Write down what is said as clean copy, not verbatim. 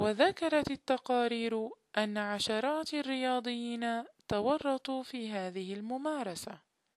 وذكرت التقارير أن عشرات الرياضيين تورطوا في هذه الممارسة.